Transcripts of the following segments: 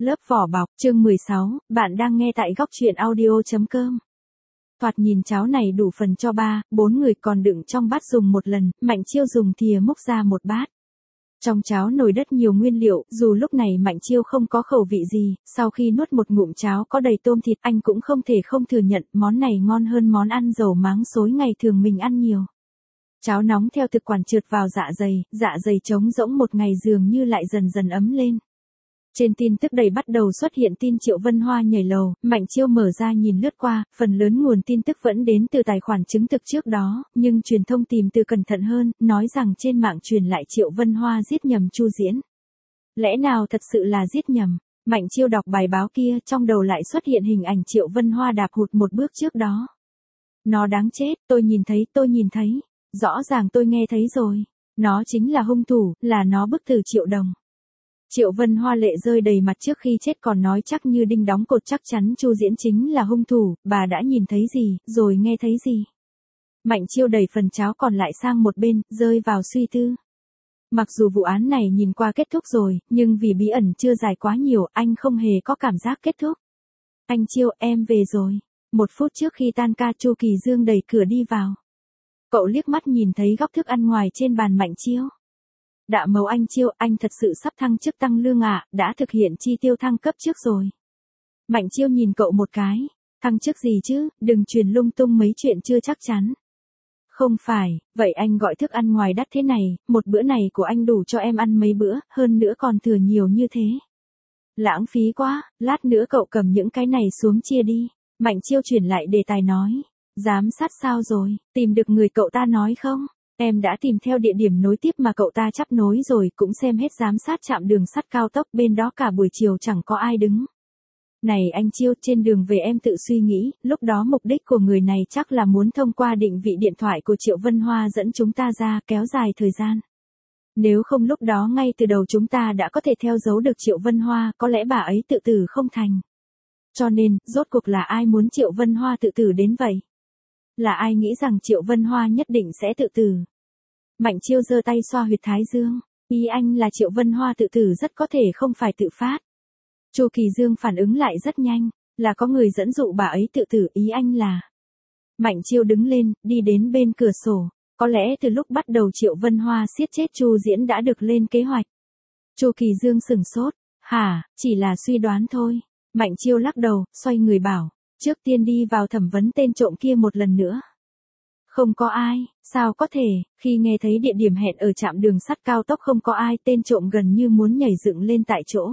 Lớp vỏ bọc, chương 16, bạn đang nghe tại góc truyện audio.com. Thoạt nhìn cháo này đủ phần cho 3-4 người, còn đựng trong bát dùng một lần, Mạnh Chiêu dùng thìa múc ra một bát. Trong cháo nồi đất nhiều nguyên liệu, dù lúc này Mạnh Chiêu không có khẩu vị gì, sau khi nuốt một ngụm cháo có đầy tôm thịt, anh cũng không thể không thừa nhận, món này ngon hơn món ăn dầu máng xối ngày thường mình ăn nhiều. Cháo nóng theo thực quản trượt vào dạ dày trống rỗng một ngày dường như lại dần dần ấm lên. Trên tin tức đầy bắt đầu xuất hiện tin Triệu Vân Hoa nhảy lầu, Mạnh Chiêu mở ra nhìn lướt qua, phần lớn nguồn tin tức vẫn đến từ tài khoản chứng thực trước đó, nhưng truyền thông tìm từ cẩn thận hơn, nói rằng trên mạng truyền lại Triệu Vân Hoa giết nhầm Chu Diễn. Lẽ nào thật sự là giết nhầm? Mạnh Chiêu đọc bài báo kia, trong đầu lại xuất hiện hình ảnh Triệu Vân Hoa đạp hụt một bước trước đó. Nó đáng chết, tôi nhìn thấy, rõ ràng tôi nghe thấy rồi. Nó chính là hung thủ, là nó bức tử Triệu Đồng. Triệu Vân Hoa lệ rơi đầy mặt trước khi chết còn nói chắc như đinh đóng cột chắc chắn Chu Diễn chính là hung thủ, bà đã nhìn thấy gì, rồi nghe thấy gì. Mạnh Chiêu đẩy phần cháo còn lại sang một bên, rơi vào suy tư. Mặc dù vụ án này nhìn qua kết thúc rồi, nhưng vì bí ẩn chưa dài quá nhiều, anh không hề có cảm giác kết thúc. Anh Chiêu, em về rồi. 1 phút trước khi tan ca Chu Kỳ Dương đẩy cửa đi vào. Cậu liếc mắt nhìn thấy góc thức ăn ngoài trên bàn Mạnh Chiêu. Đạ màu anh Chiêu, anh thật sự sắp thăng chức tăng lương ạ, đã thực hiện chi tiêu thăng cấp trước rồi. Mạnh Chiêu nhìn cậu một cái, thăng chức gì chứ, đừng truyền lung tung mấy chuyện chưa chắc chắn. Không phải, vậy anh gọi thức ăn ngoài đắt thế này, một bữa này của anh đủ cho em ăn mấy bữa, hơn nữa còn thừa nhiều như thế. Lãng phí quá, lát nữa cậu cầm những cái này xuống chia đi. Mạnh Chiêu chuyển lại đề tài nói, giám sát sao rồi, tìm được người cậu ta nói không? Em đã tìm theo địa điểm nối tiếp mà cậu ta chấp nối rồi, cũng xem hết giám sát trạm đường sắt cao tốc bên đó cả buổi chiều chẳng có ai đứng. Này anh Chiêu, trên đường về em tự suy nghĩ, lúc đó mục đích của người này chắc là muốn thông qua định vị điện thoại của Triệu Vân Hoa dẫn chúng ta ra, kéo dài thời gian. Nếu không lúc đó ngay từ đầu chúng ta đã có thể theo dấu được Triệu Vân Hoa, có lẽ bà ấy tự tử không thành. Cho nên, rốt cuộc là ai muốn Triệu Vân Hoa tự tử đến vậy? Là ai nghĩ rằng Triệu Vân Hoa nhất định sẽ tự tử? Mạnh Chiêu giơ tay xoa huyệt thái dương, ý anh là Triệu Vân Hoa tự tử rất có thể không phải tự phát. Chu Kỳ Dương phản ứng lại rất nhanh, là có người dẫn dụ bà ấy tự tử, ý anh là. Mạnh Chiêu đứng lên, đi đến bên cửa sổ, có lẽ từ lúc bắt đầu Triệu Vân Hoa siết chết Chu Diễn đã được lên kế hoạch. Chu Kỳ Dương sửng sốt, hả, chỉ là suy đoán thôi. Mạnh Chiêu lắc đầu, xoay người bảo, trước tiên đi vào thẩm vấn tên trộm kia một lần nữa. Không có ai, sao có thể, khi nghe thấy địa điểm hẹn ở trạm đường sắt cao tốc không có ai, tên trộm gần như muốn nhảy dựng lên tại chỗ.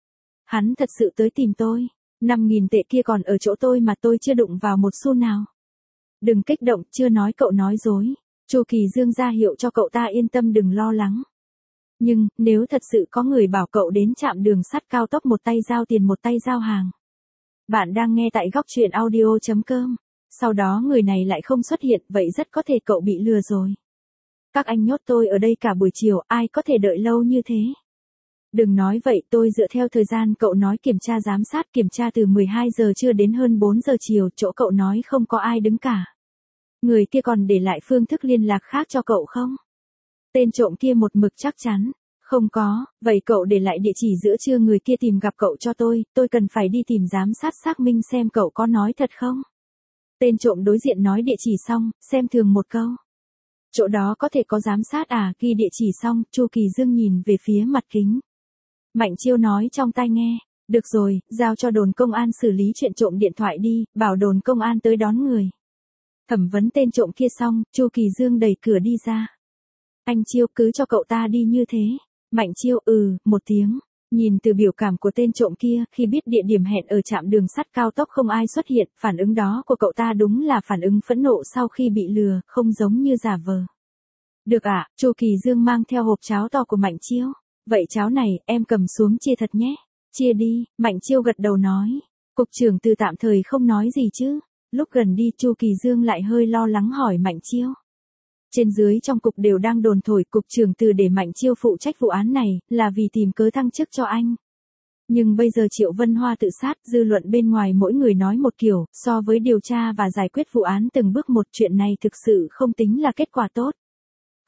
Hắn thật sự tới tìm tôi, 5.000 tệ kia còn ở chỗ tôi mà tôi chưa đụng vào một xu nào. Đừng kích động, chưa nói cậu nói dối. Chu Kỳ Dương ra hiệu cho cậu ta yên tâm đừng lo lắng. Nhưng, nếu thật sự có người bảo cậu đến trạm đường sắt cao tốc một tay giao tiền một tay giao hàng. Bạn đang nghe tại góc truyện audio.com. Sau đó người này lại không xuất hiện, vậy rất có thể cậu bị lừa rồi. Các anh nhốt tôi ở đây cả buổi chiều, ai có thể đợi lâu như thế? Đừng nói vậy, tôi dựa theo thời gian cậu nói kiểm tra giám sát, kiểm tra từ 12 giờ trưa đến hơn 4 giờ chiều, chỗ cậu nói không có ai đứng cả. Người kia còn để lại phương thức liên lạc khác cho cậu không? Tên trộm kia một mực chắc chắn. Không có, vậy cậu để lại địa chỉ giữa trưa người kia tìm gặp cậu cho tôi cần phải đi tìm giám sát xác minh xem cậu có nói thật không? Tên trộm đối diện nói địa chỉ xong, xem thường một câu. Chỗ đó có thể có giám sát à, ghi địa chỉ xong, Chu Kỳ Dương nhìn về phía mặt kính. Mạnh Chiêu nói trong tai nghe, được rồi, giao cho đồn công an xử lý chuyện trộm điện thoại đi, bảo đồn công an tới đón người. Thẩm vấn tên trộm kia xong, Chu Kỳ Dương đẩy cửa đi ra. Anh Chiêu cứ cho cậu ta đi như thế. Mạnh Chiêu một tiếng. Nhìn từ biểu cảm của tên trộm kia, khi biết địa điểm hẹn ở trạm đường sắt cao tốc không ai xuất hiện, phản ứng đó của cậu ta đúng là phản ứng phẫn nộ sau khi bị lừa, không giống như giả vờ. Được ạ, Chu Kỳ Dương mang theo hộp cháo to của Mạnh Chiêu. Vậy cháo này, em cầm xuống chia thật nhé. Chia đi, Mạnh Chiêu gật đầu nói. Cục trưởng Từ tạm thời không nói gì chứ. Lúc gần đi Chu Kỳ Dương lại hơi lo lắng hỏi Mạnh Chiêu. Trên dưới trong cục đều đang đồn thổi cục trưởng Từ để Mạnh Chiêu phụ trách vụ án này, là vì tìm cớ thăng chức cho anh. Nhưng bây giờ Triệu Vân Hoa tự sát, dư luận bên ngoài mỗi người nói một kiểu, so với điều tra và giải quyết vụ án từng bước một, chuyện này thực sự không tính là kết quả tốt.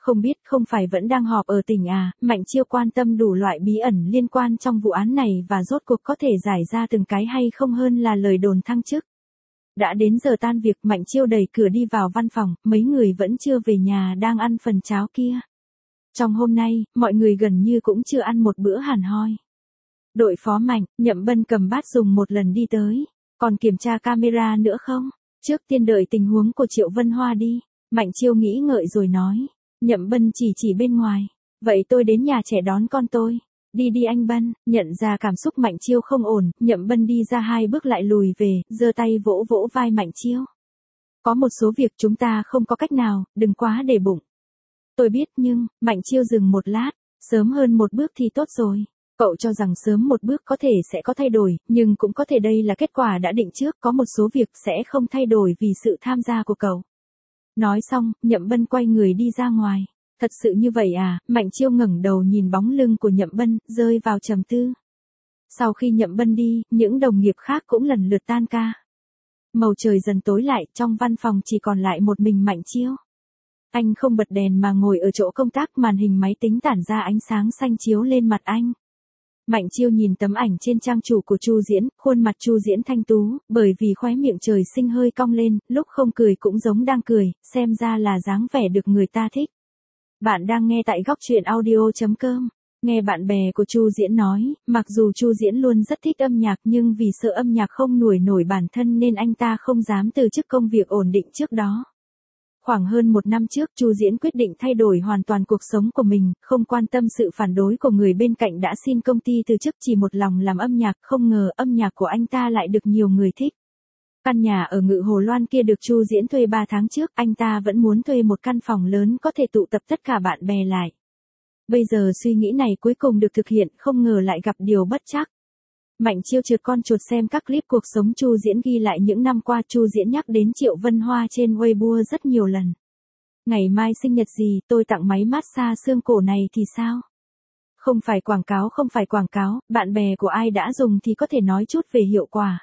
Không biết không phải vẫn đang họp ở tỉnh à, Mạnh Chiêu quan tâm đủ loại bí ẩn liên quan trong vụ án này và rốt cuộc có thể giải ra từng cái hay không hơn là lời đồn thăng chức. Đã đến giờ tan việc, Mạnh Chiêu đẩy cửa đi vào văn phòng, mấy người vẫn chưa về nhà đang ăn phần cháo kia. Trong hôm nay, mọi người gần như cũng chưa ăn một bữa hàn hoi. Đội phó Mạnh, Nhậm Bân cầm bát dùng một lần đi tới. Còn kiểm tra camera nữa không? Trước tiên đợi tình huống của Triệu Vân Hoa đi. Mạnh Chiêu nghĩ ngợi rồi nói. Nhậm Bân chỉ bên ngoài. Vậy tôi đến nhà trẻ đón con tôi. Đi đi anh Bân. Nhận ra cảm xúc Mạnh Chiêu không ổn, Nhậm Bân đi ra 2 bước lại lùi về, giơ tay vỗ vỗ vai Mạnh Chiêu. Có một số việc chúng ta không có cách nào, đừng quá để bụng. Tôi biết nhưng, Mạnh Chiêu dừng một lát, sớm hơn một bước thì tốt rồi. Cậu cho rằng sớm một bước có thể sẽ có thay đổi, nhưng cũng có thể đây là kết quả đã định trước, có một số việc sẽ không thay đổi vì sự tham gia của cậu. Nói xong, Nhậm Bân quay người đi ra ngoài. Thật sự như vậy à? Mạnh Chiêu ngẩng đầu nhìn bóng lưng của Nhậm Bân, rơi vào trầm tư. Sau khi Nhậm Bân đi, những đồng nghiệp khác cũng lần lượt tan ca. Màu trời dần tối lại, trong văn phòng chỉ còn lại một mình Mạnh Chiêu. Anh không bật đèn mà ngồi ở chỗ công tác, màn hình máy tính tản ra ánh sáng xanh chiếu lên mặt anh. Mạnh Chiêu nhìn tấm ảnh trên trang chủ của Chu Diễn, khuôn mặt Chu Diễn thanh tú, bởi vì khóe miệng trời sinh hơi cong lên, lúc không cười cũng giống đang cười, xem ra là dáng vẻ được người ta thích. Bạn đang nghe tại góc truyện audio.com. Nghe bạn bè của Chu Diễn nói, mặc dù Chu Diễn luôn rất thích âm nhạc nhưng vì sợ âm nhạc không nổi bản thân nên anh ta không dám từ chức công việc ổn định trước đó. Khoảng hơn 1 năm trước, Chu Diễn quyết định thay đổi hoàn toàn cuộc sống của mình, không quan tâm sự phản đối của người bên cạnh đã xin công ty từ chức, chỉ một lòng làm âm nhạc, không ngờ âm nhạc của anh ta lại được nhiều người thích. Căn nhà ở Ngự Hồ Loan kia được Chu Diễn thuê 3 tháng trước, anh ta vẫn muốn thuê một căn phòng lớn có thể tụ tập tất cả bạn bè lại. Bây giờ suy nghĩ này cuối cùng được thực hiện, không ngờ lại gặp điều bất trắc. Mạnh Chiêu trượt con chuột xem các clip cuộc sống Chu Diễn ghi lại những năm qua. Chu Diễn nhắc đến Triệu Vân Hoa trên Weibo rất nhiều lần. Ngày mai sinh nhật gì, tôi tặng máy massage xương cổ này thì sao? Không phải quảng cáo, bạn bè của ai đã dùng thì có thể nói chút về hiệu quả.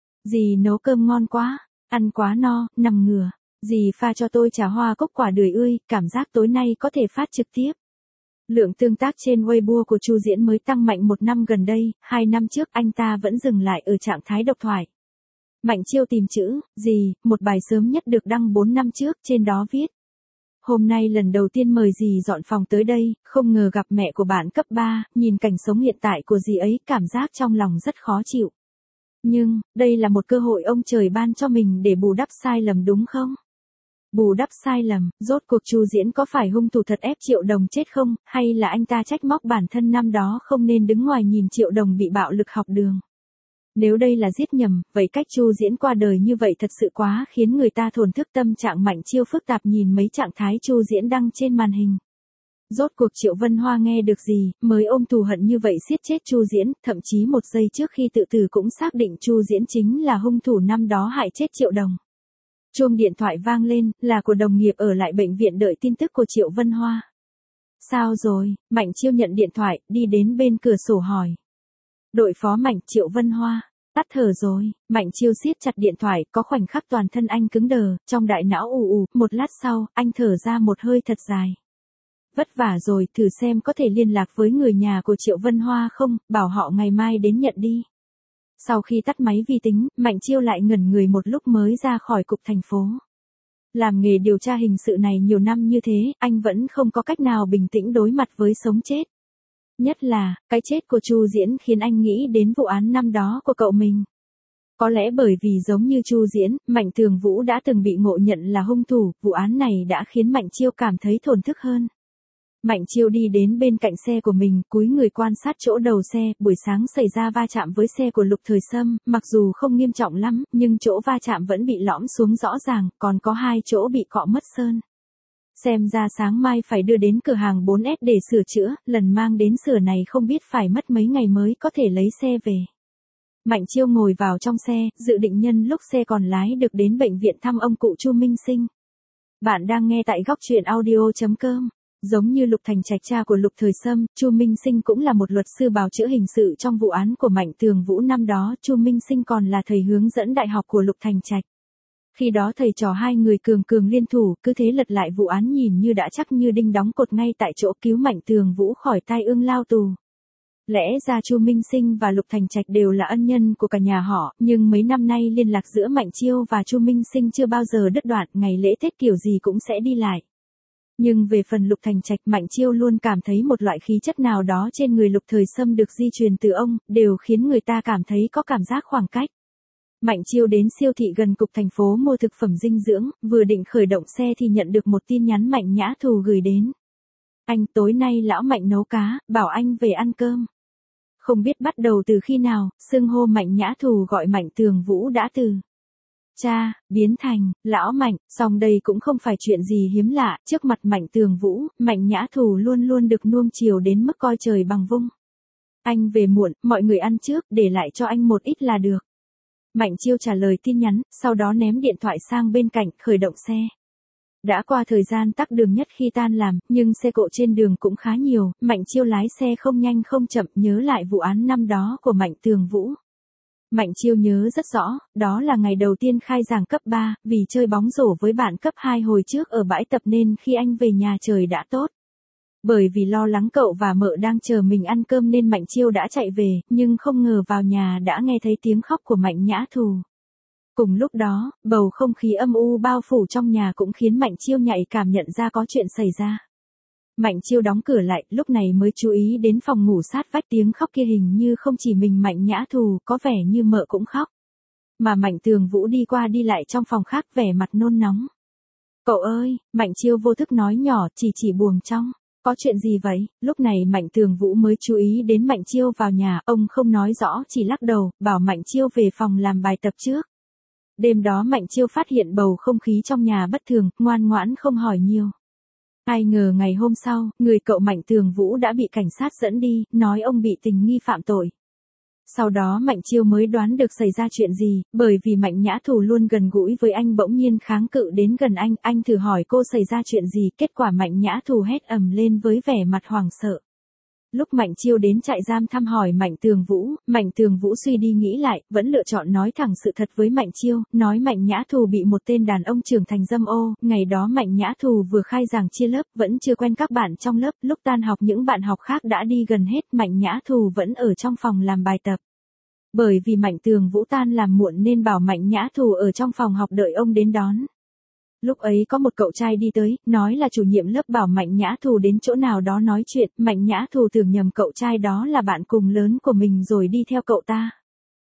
Dì nấu cơm ngon quá, ăn quá no, nằm ngửa. Dì pha cho tôi trà hoa cúc quả đười ươi, cảm giác tối nay có thể phát trực tiếp. Lượng tương tác trên Weibo của Chu Diễn mới tăng mạnh 1 năm gần đây, 2 năm trước anh ta vẫn dừng lại ở trạng thái độc thoại. Mạnh Chiêu tìm chữ, gì, một bài sớm nhất được đăng 4 năm trước, trên đó viết. Hôm nay lần đầu tiên mời dì dọn phòng tới đây, không ngờ gặp mẹ của bạn cấp 3, nhìn cảnh sống hiện tại của dì ấy, cảm giác trong lòng rất khó chịu. Nhưng, đây là một cơ hội ông trời ban cho mình để bù đắp sai lầm đúng không? Bù đắp sai lầm, rốt cuộc Chu Diễn có phải hung thủ thật ép Triệu Đồng chết không, hay là anh ta trách móc bản thân năm đó không nên đứng ngoài nhìn Triệu Đồng bị bạo lực học đường? Nếu đây là giết nhầm, vậy cách Chu Diễn qua đời như vậy thật sự quá khiến người ta thổn thức. Tâm trạng Mạnh Chiêu phức tạp nhìn mấy trạng thái Chu Diễn đăng trên màn hình. Rốt cuộc Triệu Vân Hoa nghe được gì, mới ôm thù hận như vậy giết chết Chu Diễn, thậm chí 1 giây trước khi tự tử cũng xác định Chu Diễn chính là hung thủ năm đó hại chết Triệu Đồng. Chuông điện thoại vang lên, là của đồng nghiệp ở lại bệnh viện đợi tin tức của Triệu Vân Hoa. Sao rồi? Mạnh Chiêu nhận điện thoại, đi đến bên cửa sổ hỏi. Đội phó Mạnh, Triệu Vân Hoa. Tắt thở rồi. Mạnh Chiêu siết chặt điện thoại, có khoảnh khắc toàn thân anh cứng đờ, trong đại não ù, một lát sau, anh thở ra một hơi thật dài. Vất vả rồi, thử xem có thể liên lạc với người nhà của Triệu Vân Hoa không, bảo họ ngày mai đến nhận đi. Sau khi tắt máy vi tính, Mạnh Chiêu lại ngẩn người một lúc mới ra khỏi cục thành phố. Làm nghề điều tra hình sự này nhiều năm như thế, anh vẫn không có cách nào bình tĩnh đối mặt với sống chết. Nhất là, cái chết của Chu Diễn khiến anh nghĩ đến vụ án năm đó của cậu mình. Có lẽ bởi vì giống như Chu Diễn, Mạnh Tường Vũ đã từng bị ngộ nhận là hung thủ, vụ án này đã khiến Mạnh Chiêu cảm thấy thổn thức hơn. Mạnh Chiêu đi đến bên cạnh xe của mình, cúi người quan sát chỗ đầu xe, buổi sáng xảy ra va chạm với xe của Lục Thời Sâm, mặc dù không nghiêm trọng lắm, nhưng chỗ va chạm vẫn bị lõm xuống rõ ràng, còn có 2 chỗ bị cọ mất sơn. Xem ra sáng mai phải đưa đến cửa hàng 4S để sửa chữa, lần mang đến sửa này không biết phải mất mấy ngày mới có thể lấy xe về. Mạnh Chiêu ngồi vào trong xe, dự định nhân lúc xe còn lái được đến bệnh viện thăm ông cụ Chu Minh Sinh. Bạn đang nghe tại góc truyện audio.com. Giống như Lục Thành Trạch cha của Lục Thời Sâm, Chu Minh Sinh cũng là một luật sư bào chữa hình sự trong vụ án của Mạnh Tường Vũ năm đó. Chu Minh Sinh còn là thầy hướng dẫn đại học của Lục Thành Trạch. Khi đó thầy trò hai người cường cường liên thủ, cứ thế lật lại vụ án nhìn như đã chắc như đinh đóng cột ngay tại chỗ, cứu Mạnh Tường Vũ khỏi tai ương lao tù. Lẽ ra Chu Minh Sinh và Lục Thành Trạch đều là ân nhân của cả nhà họ, nhưng mấy năm nay liên lạc giữa Mạnh Chiêu và Chu Minh Sinh chưa bao giờ đứt đoạn, ngày lễ Tết kiểu gì cũng sẽ đi lại. Nhưng về phần Lục Thành Trạch, Mạnh Chiêu luôn cảm thấy một loại khí chất nào đó trên người Lục Thời Sâm được di truyền từ ông, đều khiến người ta cảm thấy có cảm giác khoảng cách. Mạnh Chiêu đến siêu thị gần cục thành phố mua thực phẩm dinh dưỡng, vừa định khởi động xe thì nhận được một tin nhắn Mạnh Nhã Thù gửi đến. Anh, tối nay lão Mạnh nấu cá, bảo anh về ăn cơm. Không biết bắt đầu từ khi nào, xưng hô Mạnh Nhã Thù gọi Mạnh Tường Vũ đã từ cha, biến thành, lão Mạnh, song đây cũng không phải chuyện gì hiếm lạ, trước mặt Mạnh Tường Vũ, Mạnh Nhã Thù luôn luôn được nuông chiều đến mức coi trời bằng vung. Anh về muộn, mọi người ăn trước, để lại cho anh một ít là được. Mạnh Chiêu trả lời tin nhắn, sau đó ném điện thoại sang bên cạnh, khởi động xe. Đã qua thời gian tắc đường nhất khi tan làm, nhưng xe cộ trên đường cũng khá nhiều, Mạnh Chiêu lái xe không nhanh không chậm, nhớ lại vụ án năm đó của Mạnh Tường Vũ. Mạnh Chiêu nhớ rất rõ, đó là ngày đầu tiên khai giảng cấp 3, vì chơi bóng rổ với bạn cấp 2 hồi trước ở bãi tập nên khi anh về nhà trời đã tốt. Bởi vì lo lắng cậu và mợ đang chờ mình ăn cơm nên Mạnh Chiêu đã chạy về, nhưng không ngờ vào nhà đã nghe thấy tiếng khóc của Mạnh Nhã Thù. Cùng lúc đó, bầu không khí âm u bao phủ trong nhà cũng khiến Mạnh Chiêu nhạy cảm nhận ra có chuyện xảy ra. Mạnh Chiêu đóng cửa lại, lúc này mới chú ý đến phòng ngủ sát vách, tiếng khóc kia hình như không chỉ mình Mạnh Nhã Thù, có vẻ như mợ cũng khóc. Mà Mạnh Tường Vũ đi qua đi lại trong phòng khác vẻ mặt nôn nóng. Cậu ơi, Mạnh Chiêu vô thức nói nhỏ, chỉ buồng trong. Có chuyện gì vậy? Lúc này Mạnh Tường Vũ mới chú ý đến Mạnh Chiêu vào nhà, ông không nói rõ, chỉ lắc đầu, bảo Mạnh Chiêu về phòng làm bài tập trước. Đêm đó Mạnh Chiêu phát hiện bầu không khí trong nhà bất thường, ngoan ngoãn không hỏi nhiều. Ai ngờ ngày hôm sau, người cậu Mạnh Tường Vũ đã bị cảnh sát dẫn đi, nói ông bị tình nghi phạm tội. Sau đó Mạnh Chiêu mới đoán được xảy ra chuyện gì, bởi vì Mạnh Nhã Thù luôn gần gũi với anh bỗng nhiên kháng cự đến gần anh thử hỏi cô xảy ra chuyện gì, kết quả Mạnh Nhã Thù hét ầm lên với vẻ mặt hoảng sợ. Lúc Mạnh Chiêu đến trại giam thăm hỏi Mạnh Tường Vũ suy đi nghĩ lại, vẫn lựa chọn nói thẳng sự thật với Mạnh Chiêu, nói Mạnh Nhã Thù bị một tên đàn ông trưởng thành dâm ô, ngày đó Mạnh Nhã Thù vừa khai giảng chia lớp, vẫn chưa quen các bạn trong lớp, lúc tan học những bạn học khác đã đi gần hết, Mạnh Nhã Thù vẫn ở trong phòng làm bài tập. Bởi vì Mạnh Tường Vũ tan làm muộn nên bảo Mạnh Nhã Thù ở trong phòng học đợi ông đến đón. Lúc ấy có một cậu trai đi tới, nói là chủ nhiệm lớp bảo Mạnh Nhã Thù đến chỗ nào đó nói chuyện, Mạnh Nhã Thù tưởng nhầm cậu trai đó là bạn cùng lớn của mình rồi đi theo cậu ta.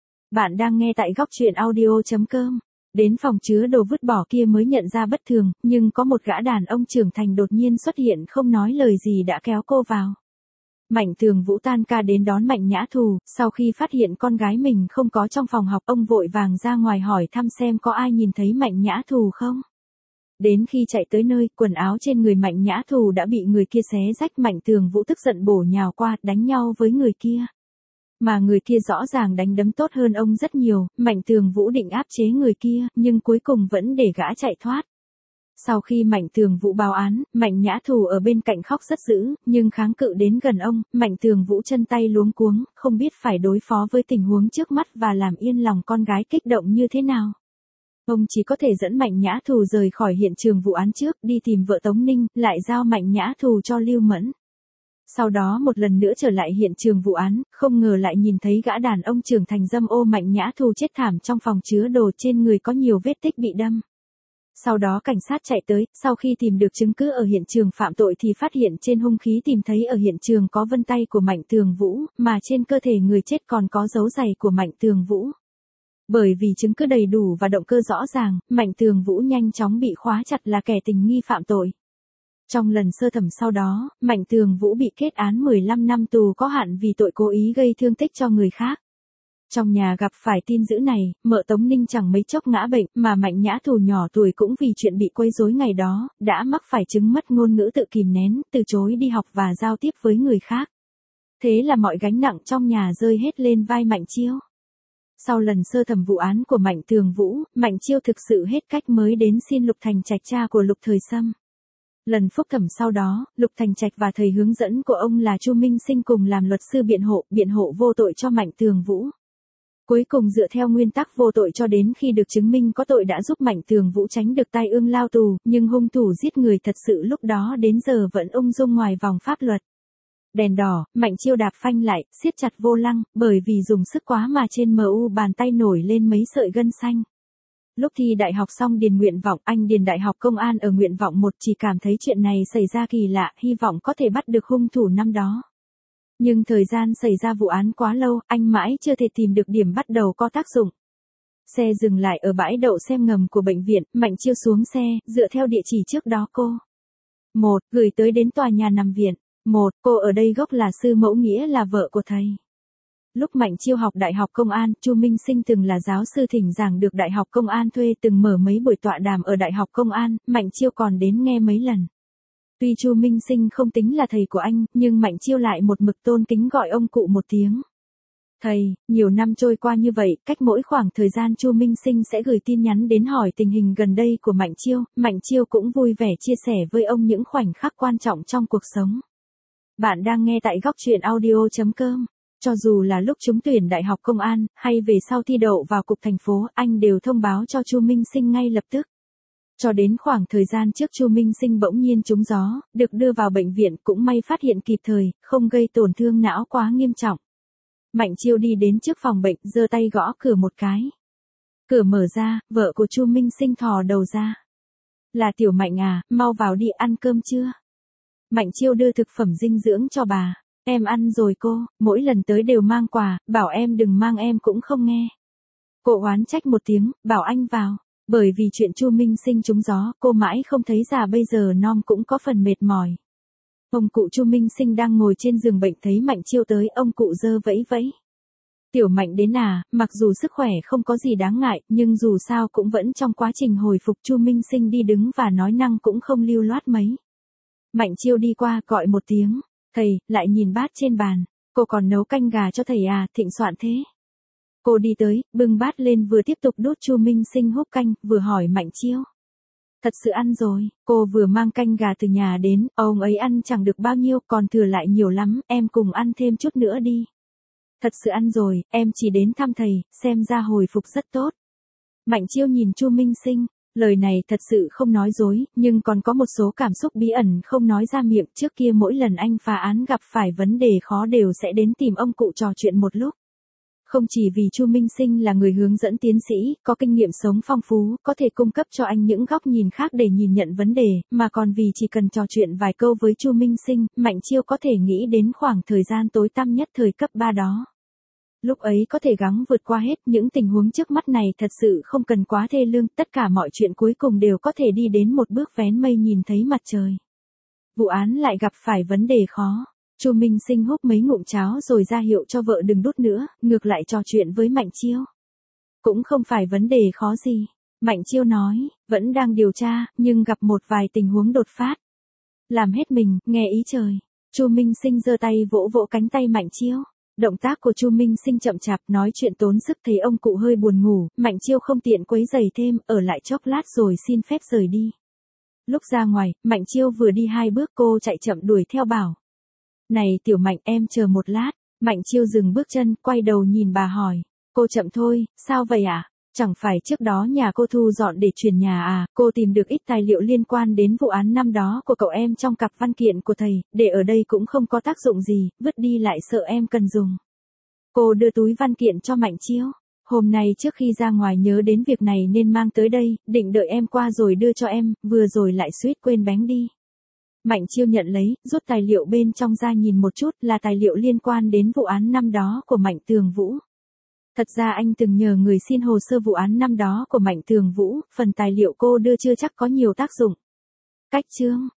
Bạn đang nghe tại góc truyện audio.com. Đến phòng chứa đồ vứt bỏ kia mới nhận ra bất thường, nhưng có một gã đàn ông trưởng thành đột nhiên xuất hiện không nói lời gì đã kéo cô vào. Mạnh Tường Vũ tan ca đến đón Mạnh Nhã Thù, sau khi phát hiện con gái mình không có trong phòng học, ông vội vàng ra ngoài hỏi thăm xem có ai nhìn thấy Mạnh Nhã Thù không. Đến khi chạy tới nơi, quần áo trên người Mạnh Nhã Thù đã bị người kia xé rách, Mạnh Tường Vũ tức giận bổ nhào qua, đánh nhau với người kia. Mà người kia rõ ràng đánh đấm tốt hơn ông rất nhiều, Mạnh Tường Vũ định áp chế người kia, nhưng cuối cùng vẫn để gã chạy thoát. Sau khi Mạnh Tường Vũ báo án, Mạnh Nhã Thù ở bên cạnh khóc rất dữ, nhưng kháng cự đến gần ông, Mạnh Tường Vũ chân tay luống cuống, không biết phải đối phó với tình huống trước mắt và làm yên lòng con gái kích động như thế nào. Ông chỉ có thể dẫn Mạnh Nhã Thù rời khỏi hiện trường vụ án trước, đi tìm vợ Tống Ninh, lại giao Mạnh Nhã Thù cho Lưu Mẫn. Sau đó một lần nữa trở lại hiện trường vụ án, không ngờ lại nhìn thấy gã đàn ông trưởng thành dâm ô Mạnh Nhã Thù chết thảm trong phòng chứa đồ, trên người có nhiều vết tích bị đâm. Sau đó cảnh sát chạy tới, sau khi tìm được chứng cứ ở hiện trường phạm tội thì phát hiện trên hung khí tìm thấy ở hiện trường có vân tay của Mạnh Tường Vũ, mà trên cơ thể người chết còn có dấu giày của Mạnh Tường Vũ. Bởi vì chứng cứ đầy đủ và động cơ rõ ràng, Mạnh Tường Vũ nhanh chóng bị khóa chặt là kẻ tình nghi phạm tội. Trong lần sơ thẩm sau đó, Mạnh Tường Vũ bị kết án 15 năm tù có hạn vì tội cố ý gây thương tích cho người khác. Trong nhà gặp phải tin dữ này, mợ Tống Ninh chẳng mấy chốc ngã bệnh, mà Mạnh Nhã Thù nhỏ tuổi cũng vì chuyện bị quấy rối ngày đó, đã mắc phải chứng mất ngôn ngữ tự kìm nén, từ chối đi học và giao tiếp với người khác. Thế là mọi gánh nặng trong nhà rơi hết lên vai Mạnh Chiêu. Sau lần sơ thẩm vụ án của Mạnh Tường Vũ, Mạnh Chiêu thực sự hết cách mới đến xin Lục Thành Trạch, cha của Lục Thời Sâm. Lần phúc thẩm sau đó, Lục Thành Trạch và thầy hướng dẫn của ông là Chu Minh Sinh cùng làm luật sư biện hộ vô tội cho Mạnh Tường Vũ. Cuối cùng dựa theo nguyên tắc vô tội cho đến khi được chứng minh có tội đã giúp Mạnh Tường Vũ tránh được tai ương lao tù, nhưng hung thủ giết người thật sự lúc đó đến giờ vẫn ung dung ngoài vòng pháp luật. Đèn đỏ, Mạnh Chiêu đạp phanh lại, siết chặt vô lăng, bởi vì dùng sức quá mà trên mu bàn tay nổi lên mấy sợi gân xanh. Lúc thi đại học xong điền nguyện vọng, anh điền đại học công an ở nguyện vọng 1 chỉ cảm thấy chuyện này xảy ra kỳ lạ, hy vọng có thể bắt được hung thủ năm đó. Nhưng thời gian xảy ra vụ án quá lâu, anh mãi chưa thể tìm được điểm bắt đầu có tác dụng. Xe dừng lại ở bãi đậu xe ngầm của bệnh viện, Mạnh Chiêu xuống xe, dựa theo địa chỉ trước đó cô. 1. Gửi tới đến tòa nhà nằm viện. 1. Cô ở đây gốc là sư mẫu nghĩa là vợ của thầy. Lúc Mạnh Chiêu học Đại học Công an, Chu Minh Sinh từng là giáo sư thỉnh giảng được Đại học Công an thuê từng mở mấy buổi tọa đàm ở Đại học Công an, Mạnh Chiêu còn đến nghe mấy lần. Tuy Chu Minh Sinh không tính là thầy của anh, nhưng Mạnh Chiêu lại một mực tôn kính gọi ông cụ một tiếng. Thầy, nhiều năm trôi qua như vậy, cách mỗi khoảng thời gian Chu Minh Sinh sẽ gửi tin nhắn đến hỏi tình hình gần đây của Mạnh Chiêu cũng vui vẻ chia sẻ với ông những khoảnh khắc quan trọng trong cuộc sống. Bạn đang nghe tại góc truyện audio.com. Cho dù là lúc trúng tuyển Đại học Công an, hay về sau thi đậu vào cục thành phố, anh đều thông báo cho Chu Minh Sinh ngay lập tức. Cho đến khoảng thời gian trước Chu Minh Sinh bỗng nhiên trúng gió, được đưa vào bệnh viện cũng may phát hiện kịp thời, không gây tổn thương não quá nghiêm trọng. Mạnh Chiêu đi đến trước phòng bệnh, giơ tay gõ cửa một cái. Cửa mở ra, vợ của Chu Minh Sinh thò đầu ra. Là Tiểu Mạnh à, mau vào đi ăn cơm chưa? Mạnh Chiêu đưa thực phẩm dinh dưỡng cho bà. Em ăn rồi cô, mỗi lần tới đều mang quà, bảo em đừng mang em cũng không nghe. Cô oán trách một tiếng, bảo anh vào. Bởi vì chuyện Chu Minh Sinh trúng gió, cô mãi không thấy già bây giờ non cũng có phần mệt mỏi. Ông cụ Chu Minh Sinh đang ngồi trên giường bệnh thấy Mạnh Chiêu tới, ông cụ giơ vẫy vẫy. Tiểu Mạnh đến à, mặc dù sức khỏe không có gì đáng ngại, nhưng dù sao cũng vẫn trong quá trình hồi phục. Chu Minh Sinh đi đứng và nói năng cũng không lưu loát mấy. Mạnh Chiêu đi qua gọi một tiếng, thầy, lại nhìn bát trên bàn, cô còn nấu canh gà cho thầy à, thịnh soạn thế. Cô đi tới, bưng bát lên vừa tiếp tục đút Chu Minh Sinh húp canh, vừa hỏi Mạnh Chiêu. Thật sự ăn rồi, cô vừa mang canh gà từ nhà đến, ông ấy ăn chẳng được bao nhiêu, còn thừa lại nhiều lắm, em cùng ăn thêm chút nữa đi. Thật sự ăn rồi, em chỉ đến thăm thầy, xem ra hồi phục rất tốt. Mạnh Chiêu nhìn Chu Minh Sinh, lời này thật sự không nói dối, nhưng còn có một số cảm xúc bí ẩn không nói ra miệng. Trước kia mỗi lần anh phá án gặp phải vấn đề khó đều sẽ đến tìm ông cụ trò chuyện một lúc. Không chỉ vì Chu Minh Sinh là người hướng dẫn tiến sĩ, có kinh nghiệm sống phong phú, có thể cung cấp cho anh những góc nhìn khác để nhìn nhận vấn đề, mà còn vì chỉ cần trò chuyện vài câu với Chu Minh Sinh, Mạnh Chiêu có thể nghĩ đến khoảng thời gian tối tăm nhất thời cấp 3 đó. Lúc ấy có thể gắng vượt qua hết, những tình huống trước mắt này thật sự không cần quá thê lương, tất cả mọi chuyện cuối cùng đều có thể đi đến một bước vén mây nhìn thấy mặt trời. Vụ án lại gặp phải vấn đề khó. Chu Minh Sinh húp mấy ngụm cháo rồi ra hiệu cho vợ đừng đút nữa, ngược lại trò chuyện với Mạnh Chiêu. Cũng không phải vấn đề khó gì. Mạnh Chiêu nói, vẫn đang điều tra, nhưng gặp một vài tình huống đột phát. Làm hết mình, nghe ý trời. Chu Minh Sinh giơ tay vỗ vỗ cánh tay Mạnh Chiêu. Động tác của Chu Minh Sinh chậm chạp, nói chuyện tốn sức, thấy ông cụ hơi buồn ngủ, Mạnh Chiêu không tiện quấy rầy thêm, ở lại chốc lát rồi xin phép rời đi. Lúc ra ngoài, Mạnh Chiêu vừa đi 2 bước cô chạy chậm đuổi theo bảo. Này Tiểu Mạnh, em chờ một lát. Mạnh Chiêu dừng bước chân, quay đầu nhìn bà hỏi. Cô chậm thôi, sao vậy ạ? Chẳng phải trước đó nhà cô thu dọn để chuyển nhà à? Cô tìm được ít tài liệu liên quan đến vụ án năm đó của cậu em trong cặp văn kiện của thầy, để ở đây cũng không có tác dụng gì, vứt đi lại sợ em cần dùng. Cô đưa túi văn kiện cho Mạnh Chiêu. Hôm nay trước khi ra ngoài nhớ đến việc này nên mang tới đây, định đợi em qua rồi đưa cho em, vừa rồi lại suýt quên bén đi. Mạnh Chiêu nhận lấy, rút tài liệu bên trong ra nhìn một chút, là tài liệu liên quan đến vụ án năm đó của Mạnh Tường Vũ. Thật ra anh từng nhờ người xin hồ sơ vụ án năm đó của Mạnh Tường Vũ, phần tài liệu cô đưa chưa chắc có nhiều tác dụng. Cách chương,